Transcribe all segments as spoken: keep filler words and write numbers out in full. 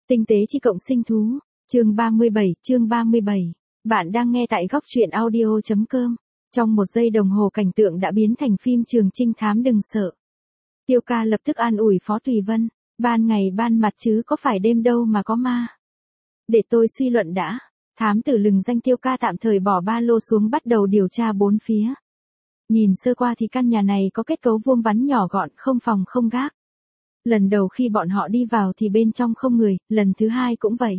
Tinh tế chi cộng sinh thú, chương ba mươi bảy, chương ba mươi bảy. Bạn đang nghe tại góc truyện audio.com. Trong một giây đồng hồ cảnh tượng đã biến thành phim trường trinh thám đừng sợ. Tiêu ca lập tức an ủi Phó Tùy Vân, ban ngày ban mặt chứ có phải đêm đâu mà có ma. Để tôi suy luận đã. Thám tử lừng danh Tiêu ca tạm thời bỏ ba lô xuống bắt đầu điều tra bốn phía. Nhìn sơ qua thì căn nhà này có kết cấu vuông vắn nhỏ gọn, không phòng không gác. Lần đầu khi bọn họ đi vào thì bên trong không người, lần thứ hai cũng vậy.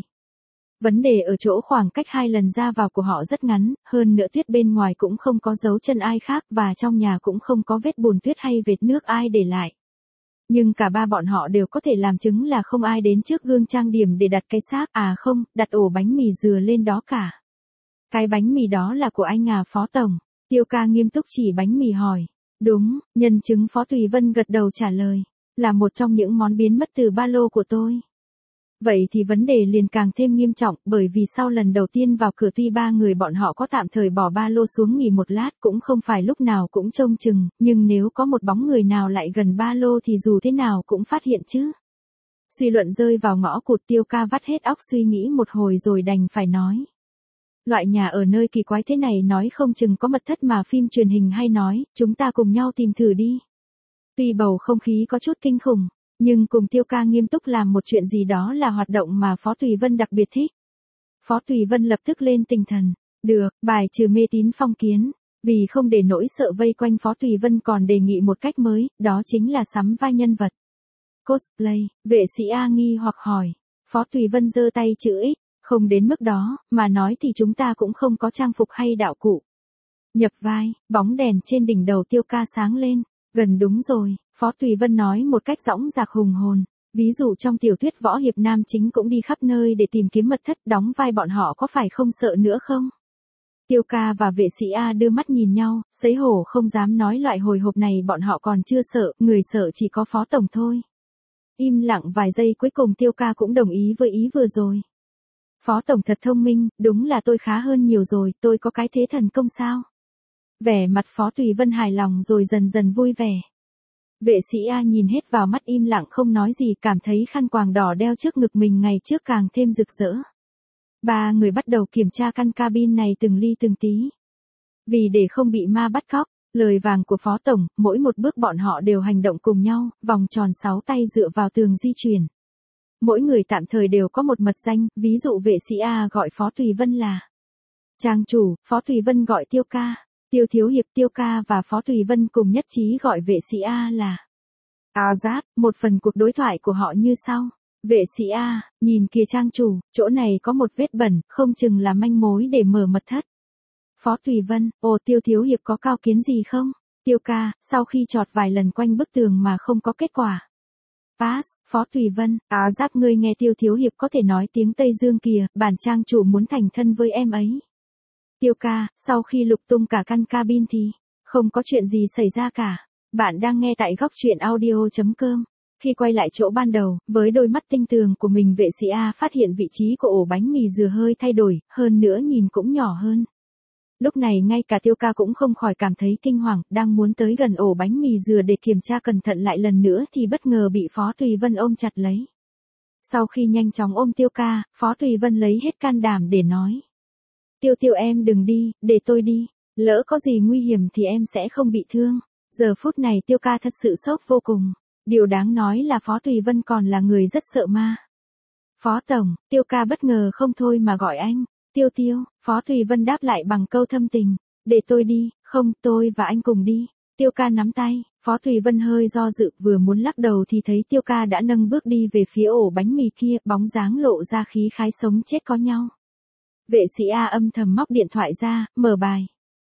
Vấn đề ở chỗ khoảng cách hai lần ra vào của họ rất ngắn, hơn nữa tuyết bên ngoài cũng không có dấu chân ai khác và trong nhà cũng không có vết bùn tuyết hay vệt nước ai để lại. Nhưng cả ba bọn họ đều có thể làm chứng là không ai đến trước gương trang điểm để đặt cái xác, à không, đặt ổ bánh mì dừa lên đó cả. Cái bánh mì đó là của anh à Phó Tổng? Tiêu ca nghiêm túc chỉ bánh mì hỏi. Đúng, nhân chứng Phó Tùy Vân gật đầu trả lời. Là một trong những món biến mất từ ba lô của tôi. Vậy thì vấn đề liền càng thêm nghiêm trọng, bởi vì sau lần đầu tiên vào cửa tuy ba người bọn họ có tạm thời bỏ ba lô xuống nghỉ một lát cũng không phải lúc nào cũng trông chừng, nhưng nếu có một bóng người nào lại gần ba lô thì dù thế nào cũng phát hiện chứ. Suy luận rơi vào ngõ cụt, Tiêu ca vắt hết óc suy nghĩ một hồi rồi đành phải nói. Loại nhà ở nơi kỳ quái thế này nói không chừng có mật thất mà phim truyền hình hay nói, chúng ta cùng nhau tìm thử đi. Tuy bầu không khí có chút kinh khủng, nhưng cùng Tiêu ca nghiêm túc làm một chuyện gì đó là hoạt động mà Phó Tùy Vân đặc biệt thích. Phó Tùy Vân lập tức lên tinh thần. Được, bài trừ mê tín phong kiến. Vì không để nỗi sợ vây quanh Phó Tùy Vân còn đề nghị một cách mới, đó chính là sắm vai nhân vật. Cosplay, vệ sĩ A nghi hoặc hỏi. Phó Tùy Vân giơ tay chữ X, không đến mức đó, mà nói thì chúng ta cũng không có trang phục hay đạo cụ. Nhập vai, bóng đèn trên đỉnh đầu Tiêu ca sáng lên. Gần đúng rồi, Phó Tùy Vân nói một cách dõng dạc hùng hồn. Ví dụ trong tiểu thuyết võ hiệp nam chính cũng đi khắp nơi để tìm kiếm mật thất, đóng vai bọn họ có phải không sợ nữa không? Tiêu ca và vệ sĩ A đưa mắt nhìn nhau, xấy hổ không dám nói loại hồi hộp này bọn họ còn chưa sợ, người sợ chỉ có Phó Tổng thôi. Im lặng vài giây cuối cùng Tiêu ca cũng đồng ý với ý vừa rồi. Phó Tổng thật thông minh, đúng là tôi khá hơn nhiều rồi, tôi có cái thế thần công sao? Vẻ mặt Phó Tùy Vân hài lòng rồi dần dần vui vẻ. Vệ sĩ A nhìn hết vào mắt im lặng không nói gì, cảm thấy khăn quàng đỏ đeo trước ngực mình ngày trước càng thêm rực rỡ. Ba người bắt đầu kiểm tra căn cabin này từng ly từng tí. Vì để không bị ma bắt cóc, lời vàng của Phó Tổng, mỗi một bước bọn họ đều hành động cùng nhau, vòng tròn sáu tay dựa vào tường di chuyển. Mỗi người tạm thời đều có một mật danh, ví dụ vệ sĩ A gọi Phó Tùy Vân là Trang chủ, Phó Tùy Vân gọi Tiêu ca. Tiêu Thiếu Hiệp, Tiêu ca và Phó Tùy Vân cùng nhất trí gọi vệ sĩ A là A Giáp. Một phần cuộc đối thoại của họ như sau. Vệ sĩ A, nhìn kìa Trang chủ, chỗ này có một vết bẩn, không chừng là manh mối để mở mật thất. Phó Tùy Vân, ồ Tiêu Thiếu Hiệp có cao kiến gì không? Tiêu ca, sau khi chọt vài lần quanh bức tường mà không có kết quả. Pass. Phó Tùy Vân, A Giáp ngươi nghe Tiêu Thiếu Hiệp có thể nói tiếng Tây Dương kìa, bản Trang chủ muốn thành thân với em ấy. Tiêu ca, sau khi lục tung cả căn cabin thì không có chuyện gì xảy ra cả. Bạn đang nghe tại góc truyện audio.com. Khi quay lại chỗ ban đầu, với đôi mắt tinh tường của mình vệ sĩ A phát hiện vị trí của ổ bánh mì dừa hơi thay đổi, hơn nữa nhìn cũng nhỏ hơn. Lúc này ngay cả Tiêu ca cũng không khỏi cảm thấy kinh hoàng, đang muốn tới gần ổ bánh mì dừa để kiểm tra cẩn thận lại lần nữa thì bất ngờ bị Phó Tùy Vân ôm chặt lấy. Sau khi nhanh chóng ôm Tiêu ca, Phó Tùy Vân lấy hết can đảm để nói. Tiêu Tiêu em đừng đi, để tôi đi, lỡ có gì nguy hiểm thì em sẽ không bị thương. Giờ phút này Tiêu ca thật sự sốc vô cùng. Điều đáng nói là Phó Tùy Vân còn là người rất sợ ma. Phó Tổng, Tiêu ca bất ngờ không thôi mà gọi anh. Tiêu Tiêu, Phó Tùy Vân đáp lại bằng câu thâm tình. Để tôi đi, không, tôi và anh cùng đi. Tiêu ca nắm tay, Phó Tùy Vân hơi do dự vừa muốn lắc đầu thì thấy Tiêu ca đã nâng bước đi về phía ổ bánh mì kia, bóng dáng lộ ra khí khái sống chết có nhau. Vệ sĩ A âm thầm móc điện thoại ra, mở bài.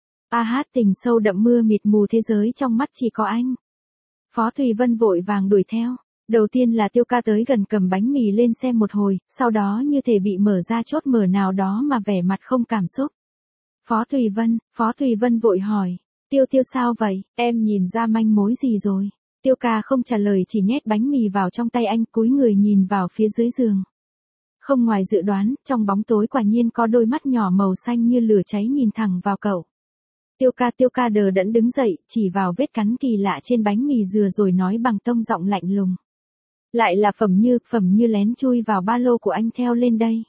A hát tình sâu đậm mưa mịt mù thế giới trong mắt chỉ có anh. Phó Tùy Vân vội vàng đuổi theo. Đầu tiên là Tiêu ca tới gần cầm bánh mì lên xem một hồi, sau đó như thể bị mở ra chốt mở nào đó mà vẻ mặt không cảm xúc. Phó Tùy Vân, Phó Tùy Vân vội hỏi. Tiêu Tiêu sao vậy, em nhìn ra manh mối gì rồi? Tiêu ca không trả lời chỉ nhét bánh mì vào trong tay anh cúi người nhìn vào phía dưới giường. Không ngoài dự đoán, trong bóng tối quả nhiên có đôi mắt nhỏ màu xanh như lửa cháy nhìn thẳng vào cậu. Tiêu ca Tiêu ca đờ đẫn đứng dậy, chỉ vào vết cắn kỳ lạ trên bánh mì dừa rồi nói bằng tông giọng lạnh lùng. Lại là Phẩm Như, Phẩm Như lén chui vào ba lô của anh theo lên đây.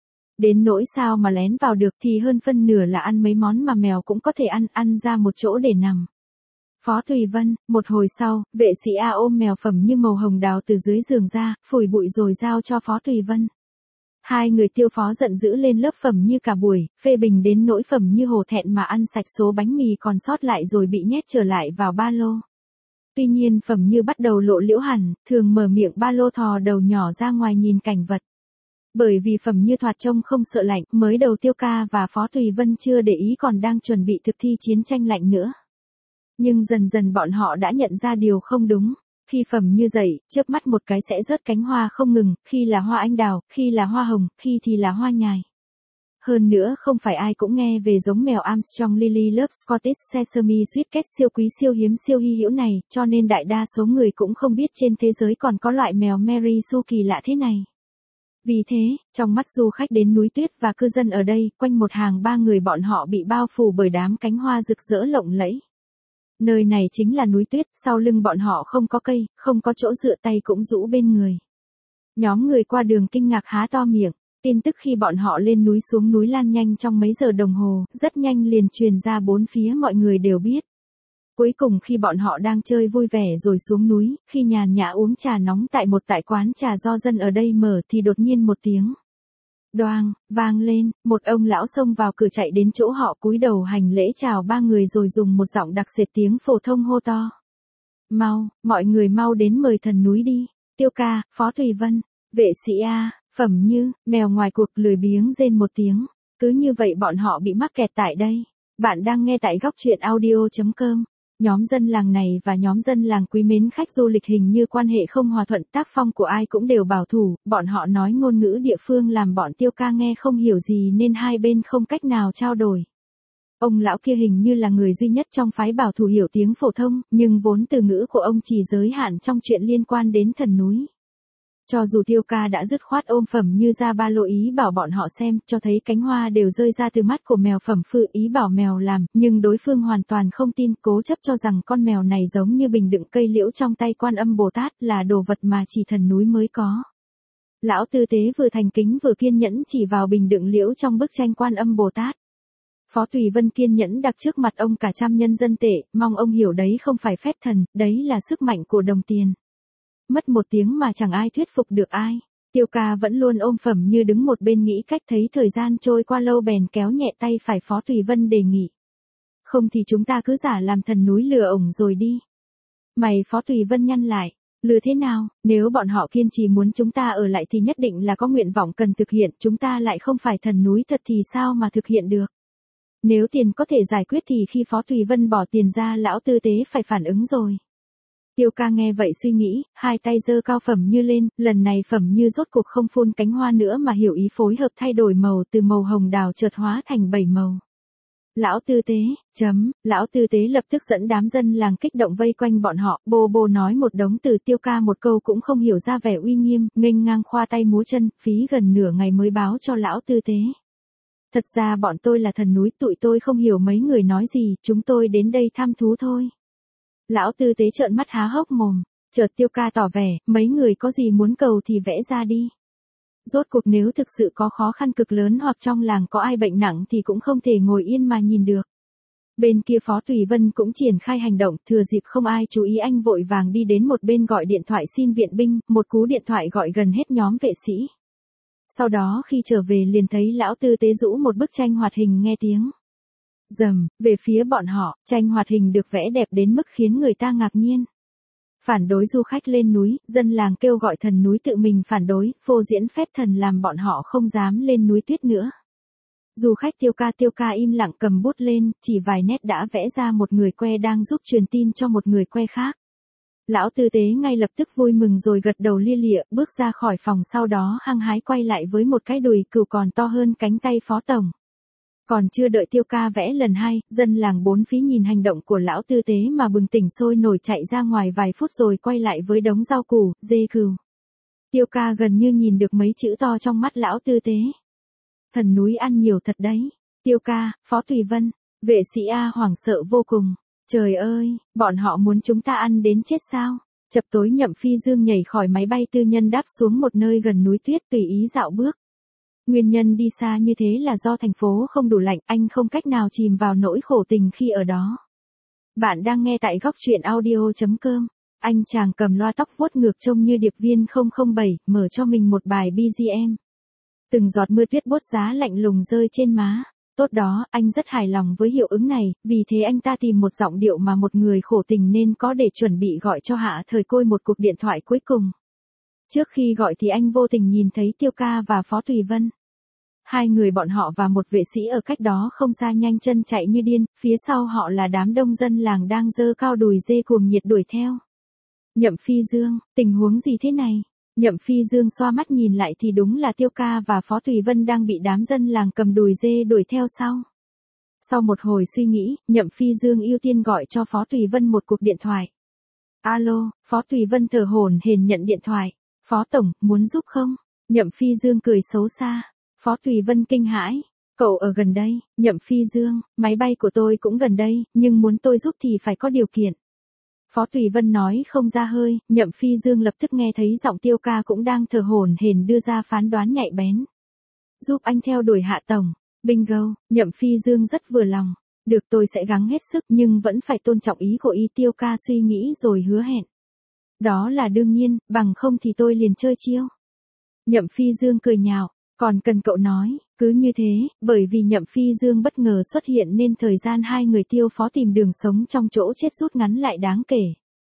Đến nỗi sao mà lén vào được thì hơn phân nửa là ăn mấy món mà mèo cũng có thể ăn, ăn ra một chỗ để nằm. Phó Thùy Vân, một hồi sau, vệ sĩ A ôm mèo Phẩm Như màu hồng đào từ dưới giường ra, phủi bụi rồi giao cho Phó Thùy Vân. Hai người Tiêu Phó giận dữ lên lớp Phẩm Như cả buổi, phê bình đến nỗi Phẩm Như hổ thẹn mà ăn sạch số bánh mì còn sót lại rồi bị nhét trở lại vào ba lô. Tuy nhiên Phẩm Như bắt đầu lộ liễu hẳn, thường mở miệng ba lô thò đầu nhỏ ra ngoài nhìn cảnh vật. Bởi vì Phẩm Như thoạt trông không sợ lạnh, mới đầu Tiêu Ca và Phó Thùy Vân chưa để ý còn đang chuẩn bị thực thi chiến tranh lạnh nữa. Nhưng dần dần bọn họ đã nhận ra điều không đúng. Khi Phẩm Như dậy, chớp mắt một cái sẽ rớt cánh hoa không ngừng, khi là hoa anh đào, khi là hoa hồng, khi thì là hoa nhài. Hơn nữa không phải ai cũng nghe về giống mèo Armstrong Lily Love Scottish Sesame Sweet Cat siêu quý siêu hiếm siêu hy hữu này, cho nên đại đa số người cũng không biết trên thế giới còn có loại mèo Mary Sue kỳ lạ thế này. Vì thế, trong mắt du khách đến núi tuyết và cư dân ở đây, quanh một hàng ba người bọn họ bị bao phủ bởi đám cánh hoa rực rỡ lộng lẫy. Nơi này chính là núi tuyết, sau lưng bọn họ không có cây, không có chỗ dựa tay cũng rũ bên người. Nhóm người qua đường kinh ngạc há to miệng, tin tức khi bọn họ lên núi xuống núi lan nhanh trong mấy giờ đồng hồ, rất nhanh liền truyền ra bốn phía mọi người đều biết. Cuối cùng khi bọn họ đang chơi vui vẻ rồi xuống núi, khi nhàn nhã uống trà nóng tại một tại quán trà do dân ở đây mở thì đột nhiên một tiếng đoang, vang lên, một ông lão xông vào cửa chạy đến chỗ họ cúi đầu hành lễ chào ba người rồi dùng một giọng đặc sệt tiếng phổ thông hô to. Mau, mọi người mau đến mời thần núi đi, Tiêu Ca, Phó Thùy Vân, vệ sĩ A, Phẩm Như, mèo ngoài cuộc lười biếng rên một tiếng, cứ như vậy bọn họ bị mắc kẹt tại đây. Bạn đang nghe tại góc truyện audio chấm com. Nhóm dân làng này và nhóm dân làng quý mến khách du lịch hình như quan hệ không hòa thuận, tác phong của ai cũng đều bảo thủ, bọn họ nói ngôn ngữ địa phương làm bọn Tiêu Ca nghe không hiểu gì nên hai bên không cách nào trao đổi. Ông lão kia hình như là người duy nhất trong phái bảo thủ hiểu tiếng phổ thông, nhưng vốn từ ngữ của ông chỉ giới hạn trong chuyện liên quan đến thần núi. Cho dù Tiêu Ca đã dứt khoát ôm Phẩm Như ra ba lô ý bảo bọn họ xem, cho thấy cánh hoa đều rơi ra từ mắt của mèo Phẩm Phự ý bảo mèo làm, nhưng đối phương hoàn toàn không tin, cố chấp cho rằng con mèo này giống như bình đựng cây liễu trong tay Quan Âm Bồ Tát, là đồ vật mà chỉ thần núi mới có. Lão tư tế vừa thành kính vừa kiên nhẫn chỉ vào bình đựng liễu trong bức tranh Quan Âm Bồ Tát. Phó Thùy Vân kiên nhẫn đặt trước mặt ông cả trăm nhân dân tệ, mong ông hiểu đấy không phải phép thần, đấy là sức mạnh của đồng tiền. Mất một tiếng mà chẳng ai thuyết phục được ai. Tiêu Ca vẫn luôn ôm Phẩm Như đứng một bên nghĩ cách, thấy thời gian trôi qua lâu bèn kéo nhẹ tay phải Phó Thùy Vân đề nghị. Không thì chúng ta cứ giả làm thần núi lừa ổng rồi đi. Mày Phó Thùy Vân nhăn lại. Lừa thế nào, nếu bọn họ kiên trì muốn chúng ta ở lại thì nhất định là có nguyện vọng cần thực hiện, chúng ta lại không phải thần núi thật thì sao mà thực hiện được. Nếu tiền có thể giải quyết thì khi Phó Thùy Vân bỏ tiền ra lão tư tế phải phản ứng rồi. Tiêu Ca nghe vậy suy nghĩ, hai tay giơ cao Phẩm Như lên, lần này Phẩm Như rốt cuộc không phun cánh hoa nữa mà hiểu ý phối hợp thay đổi màu từ màu hồng đào chợt hóa thành bảy màu. Lão tư tế, chấm, lão tư tế lập tức dẫn đám dân làng kích động vây quanh bọn họ, bô bô nói một đống từ, Tiêu Ca một câu cũng không hiểu ra vẻ uy nghiêm, nghênh ngang khoa tay múa chân, phí gần nửa ngày mới báo cho lão tư tế. Thật ra bọn tôi là thần núi, tụi tôi không hiểu mấy người nói gì, chúng tôi đến đây thăm thú thôi. Lão tư tế trợn mắt há hốc mồm, chợt Tiêu Ca tỏ vẻ, mấy người có gì muốn cầu thì vẽ ra đi. Rốt cuộc nếu thực sự có khó khăn cực lớn hoặc trong làng có ai bệnh nặng thì cũng không thể ngồi yên mà nhìn được. Bên kia Phó Thùy Vân cũng triển khai hành động, thừa dịp không ai chú ý anh vội vàng đi đến một bên gọi điện thoại xin viện binh, một cú điện thoại gọi gần hết nhóm vệ sĩ. Sau đó khi trở về liền thấy lão tư tế rũ một bức tranh hoạt hình nghe tiếng rầm, về phía bọn họ, tranh hoạt hình được vẽ đẹp đến mức khiến người ta ngạc nhiên. Phản đối du khách lên núi, dân làng kêu gọi thần núi tự mình phản đối, phô diễn phép thần làm bọn họ không dám lên núi tuyết nữa. Du khách Tiêu Ca Tiêu Ca im lặng cầm bút lên, chỉ vài nét đã vẽ ra một người que đang giúp truyền tin cho một người que khác. Lão tư tế ngay lập tức vui mừng rồi gật đầu lia lịa, bước ra khỏi phòng, sau đó hăng hái quay lại với một cái đùi cừu còn to hơn cánh tay Phó tổng. Còn chưa đợi Tiêu Ca vẽ lần hai, dân làng bốn phía nhìn hành động của lão tư tế mà bừng tỉnh sôi nổi chạy ra ngoài vài phút rồi quay lại với đống rau củ, dê cừu. Tiêu Ca gần như nhìn được mấy chữ to trong mắt lão tư tế. Thần núi ăn nhiều thật đấy. Tiêu Ca, Phó Thùy Vân, vệ sĩ A hoảng sợ vô cùng. Trời ơi, bọn họ muốn chúng ta ăn đến chết sao? Chập tối Nhậm Phi Dương nhảy khỏi máy bay tư nhân đáp xuống một nơi gần núi tuyết tùy ý dạo bước. Nguyên nhân đi xa như thế là do thành phố không đủ lạnh, anh không cách nào chìm vào nỗi khổ tình khi ở đó. Bạn đang nghe tại góc truyện audio chấm com. Anh chàng cầm loa tóc vuốt ngược trông như điệp viên không không bảy, mở cho mình một bài bê giê em. Từng giọt mưa tuyết buốt giá lạnh lùng rơi trên má. Tốt đó, anh rất hài lòng với hiệu ứng này, vì thế anh ta tìm một giọng điệu mà một người khổ tình nên có để chuẩn bị gọi cho Hạ Thời Côi một cuộc điện thoại cuối cùng. Trước khi gọi thì anh vô tình nhìn thấy Tiêu Ca và Phó Thùy Vân. Hai người bọn họ và một vệ sĩ ở cách đó không xa nhanh chân chạy như điên, phía sau họ là đám đông dân làng đang giơ cao đùi dê cuồng nhiệt đuổi theo. Nhậm Phi Dương, tình huống gì thế này? Nhậm Phi Dương xoa mắt nhìn lại thì đúng là Tiêu Ca và Phó Thùy Vân đang bị đám dân làng cầm đùi dê đuổi theo sau. Sau một hồi suy nghĩ, Nhậm Phi Dương ưu tiên gọi cho Phó Thùy Vân một cuộc điện thoại. Alo, Phó Thùy Vân thở hổn hển nhận điện thoại. Phó Tổng, muốn giúp không? Nhậm Phi Dương cười xấu xa. Phó Thùy Vân kinh hãi. Cậu ở gần đây, Nhậm Phi Dương, máy bay của tôi cũng gần đây, nhưng muốn tôi giúp thì phải có điều kiện. Phó Thùy Vân nói không ra hơi, Nhậm Phi Dương lập tức nghe thấy giọng Tiêu Ca cũng đang thở hổn hển đưa ra phán đoán nhạy bén. Giúp anh theo đuổi Hạ Tổng. Bingo, Nhậm Phi Dương rất vừa lòng. Được, tôi sẽ gắng hết sức nhưng vẫn phải tôn trọng ý của y. Tiêu Ca suy nghĩ rồi hứa hẹn. Đó là đương nhiên, bằng không thì tôi liền chơi chiêu. Nhậm Phi Dương cười nhạo. Còn cần cậu nói, cứ như thế, bởi vì Nhậm Phi Dương bất ngờ xuất hiện nên thời gian hai người Tiêu Phó tìm đường sống trong chỗ chết rút ngắn lại đáng kể.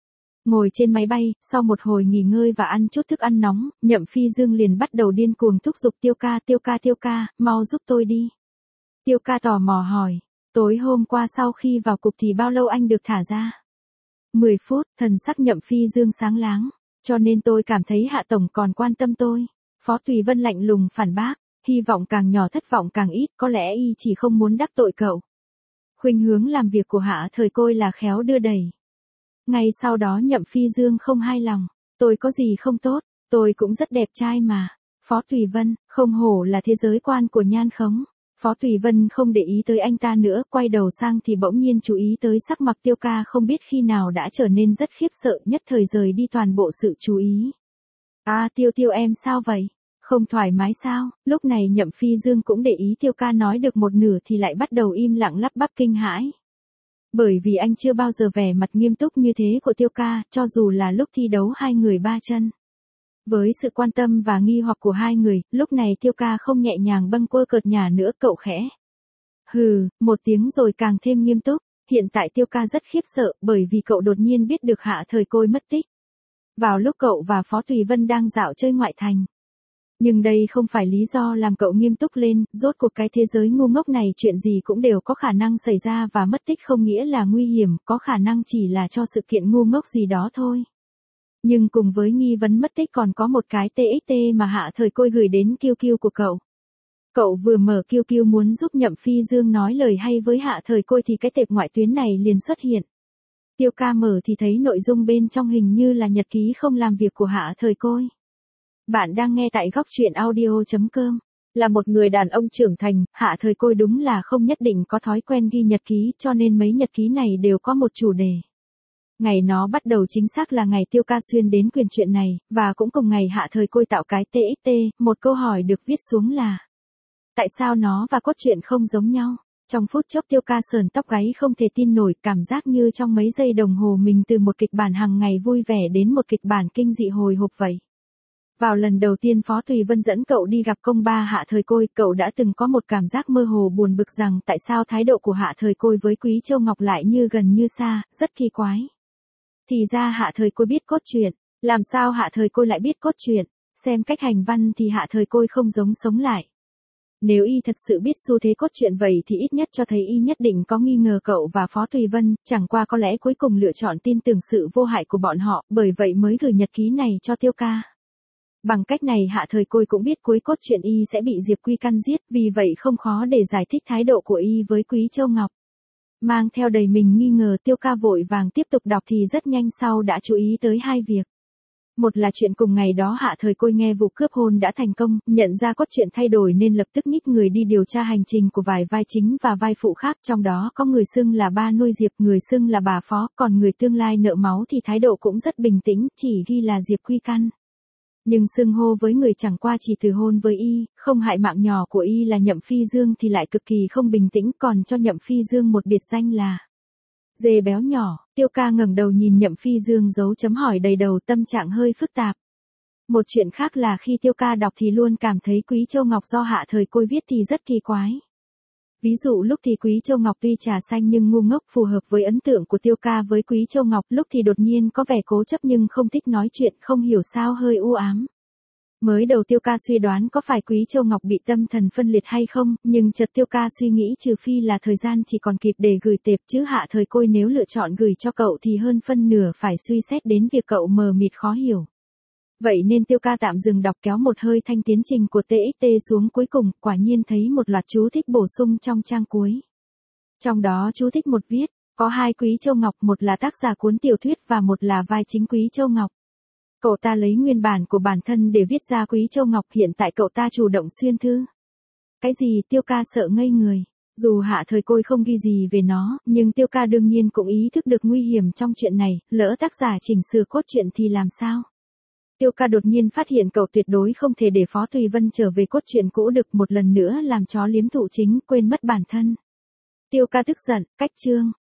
Ngồi trên máy bay, sau một hồi nghỉ ngơi và ăn chút thức ăn nóng, Nhậm Phi Dương liền bắt đầu điên cuồng thúc giục Tiêu Ca, Tiêu Ca, Tiêu Ca, mau giúp tôi đi. Tiêu Ca tò mò hỏi, tối hôm qua sau khi vào cục thì bao lâu anh được thả ra? mười phút, thần sắc Nhậm Phi Dương sáng láng, cho nên tôi cảm thấy Hạ Tổng còn quan tâm tôi. Phó Thùy Vân lạnh lùng phản bác, hy vọng càng nhỏ thất vọng càng ít, có lẽ y chỉ không muốn đắc tội cậu. Khuynh hướng làm việc của Hạ Thời Côi là khéo đưa đẩy. Ngay sau đó Nhậm Phi Dương không hài lòng, tôi có gì không tốt, tôi cũng rất đẹp trai mà. Phó Thùy Vân, không hổ là thế giới quan của nhan khống. Phó Thùy Vân không để ý tới anh ta nữa, quay đầu sang thì bỗng nhiên chú ý tới sắc mặt Tiêu Ca không biết khi nào đã trở nên rất khiếp sợ, nhất thời rời đi toàn bộ sự chú ý. À Tiêu Tiêu em sao vậy? Không thoải mái sao? Lúc này Nhậm Phi Dương cũng để ý Tiêu Ca nói được một nửa thì lại bắt đầu im lặng lắp bắp kinh hãi. Bởi vì anh chưa bao giờ vẻ mặt nghiêm túc như thế của Tiêu Ca, cho dù là lúc thi đấu hai người ba chân. Với sự quan tâm và nghi hoặc của hai người, lúc này Tiêu Ca không nhẹ nhàng bâng quơ cợt nhả nữa, cậu khẽ. Hừ, một tiếng rồi càng thêm nghiêm túc. Hiện tại Tiêu Ca rất khiếp sợ bởi vì cậu đột nhiên biết được Hạ Thời Côi mất tích. Vào lúc cậu và Phó Thùy Vân đang dạo chơi ngoại thành. Nhưng đây không phải lý do làm cậu nghiêm túc lên, rốt cuộc cái thế giới ngu ngốc này chuyện gì cũng đều có khả năng xảy ra và mất tích không nghĩa là nguy hiểm, có khả năng chỉ là cho sự kiện ngu ngốc gì đó thôi. Nhưng cùng với nghi vấn mất tích còn có một cái tê ích tê mà Hạ Thời Côi gửi đến Kiêu Kiêu của cậu. Cậu vừa mở Kiêu Kiêu muốn giúp Nhậm Phi Dương nói lời hay với Hạ Thời Côi thì cái tệp ngoại tuyến này liền xuất hiện. Tiêu Ca mở thì thấy nội dung bên trong hình như là nhật ký không làm việc của Hạ Thời Côi. Bạn đang nghe tại góc truyện audio chấm com. Là một người đàn ông trưởng thành, Hạ Thời Côi đúng là không nhất định có thói quen ghi nhật ký, cho nên mấy nhật ký này đều có một chủ đề. Ngày nó bắt đầu chính xác là ngày Tiêu Ca xuyên đến quyền chuyện này, và cũng cùng ngày Hạ Thời Côi tạo cái tê ích tê, một câu hỏi được viết xuống là: tại sao nó và cốt truyện không giống nhau? Trong phút chốc Tiêu Ca sờn tóc gáy không thể tin nổi, cảm giác như trong mấy giây đồng hồ mình từ một kịch bản hàng ngày vui vẻ đến một kịch bản kinh dị hồi hộp vậy. Vào lần đầu tiên Phó Thùy Vân dẫn cậu đi gặp công ba Hạ Thời Côi, cậu đã từng có một cảm giác mơ hồ buồn bực rằng tại sao thái độ của Hạ Thời Côi với Quý Châu Ngọc lại như gần như xa, rất kỳ quái. Thì ra Hạ Thời Côi biết cốt truyện, làm sao Hạ Thời Côi lại biết cốt truyện, xem cách hành văn thì Hạ Thời Côi không giống sống lại. Nếu y thật sự biết xu thế cốt truyện vậy thì ít nhất cho thấy y nhất định có nghi ngờ cậu và Phó Thùy Vân, chẳng qua có lẽ cuối cùng lựa chọn tin tưởng sự vô hại của bọn họ, bởi vậy mới gửi nhật ký này cho Tiêu Ca. Bằng cách này Hạ Thời Côi cũng biết cuối cốt truyện y sẽ bị Diệp Quy Căn giết, vì vậy không khó để giải thích thái độ của y với Quý Châu Ngọc. Mang theo đầy mình nghi ngờ, Tiêu Ca vội vàng tiếp tục đọc thì rất nhanh sau đã chú ý tới hai việc. Một là chuyện cùng ngày đó Hạ Thời Côi nghe vụ cướp hôn đã thành công, nhận ra cốt truyện thay đổi nên lập tức nhích người đi điều tra hành trình của vài vai chính và vai phụ khác, trong đó có người xưng là ba nuôi Diệp, người xưng là bà Phó, còn người tương lai nợ máu thì thái độ cũng rất bình tĩnh, chỉ ghi là Diệp Quy Căn. Nhưng xưng hô với người chẳng qua chỉ từ hôn với y, không hại mạng nhỏ của y là Nhậm Phi Dương thì lại cực kỳ không bình tĩnh, còn cho Nhậm Phi Dương một biệt danh là dê béo nhỏ. Tiêu Ca ngẩng đầu nhìn Nhậm Phi Dương dấu chấm hỏi đầy đầu, tâm trạng hơi phức tạp. Một chuyện khác là khi Tiêu Ca đọc thì luôn cảm thấy Quý Châu Ngọc do Hạ Thời Côi viết thì rất kỳ quái. Ví dụ lúc thì Quý Châu Ngọc tuy trà xanh nhưng ngu ngốc, phù hợp với ấn tượng của Tiêu Ca với Quý Châu Ngọc, lúc thì đột nhiên có vẻ cố chấp nhưng không thích nói chuyện, không hiểu sao hơi u ám. Mới đầu Tiêu Ca suy đoán có phải Quý Châu Ngọc bị tâm thần phân liệt hay không, nhưng chợt Tiêu Ca suy nghĩ trừ phi là thời gian chỉ còn kịp để gửi tệp, chứ Hạ Thời Côi nếu lựa chọn gửi cho cậu thì hơn phân nửa phải suy xét đến việc cậu mờ mịt khó hiểu. Vậy nên Tiêu Ca tạm dừng đọc, kéo một hơi thanh tiến trình của tê ích tê xuống, cuối cùng quả nhiên thấy một loạt chú thích bổ sung trong trang cuối. Trong đó chú thích một viết, có hai Quý Châu Ngọc, một là tác giả cuốn tiểu thuyết và một là vai chính Quý Châu Ngọc. Cậu ta lấy nguyên bản của bản thân để viết ra Quý Châu Ngọc, hiện tại cậu ta chủ động xuyên thư. Cái gì? Tiêu Ca sợ ngây người. Dù Hạ Thời Côi không ghi gì về nó, nhưng Tiêu Ca đương nhiên cũng ý thức được nguy hiểm trong chuyện này, lỡ tác giả chỉnh sửa cốt truyện thì làm sao? Tiêu Ca đột nhiên phát hiện cậu tuyệt đối không thể để Phó Tùy Vân trở về cốt truyện cũ được, một lần nữa làm chó liếm thụ chính, quên mất bản thân. Tiêu Ca tức giận, cách chương.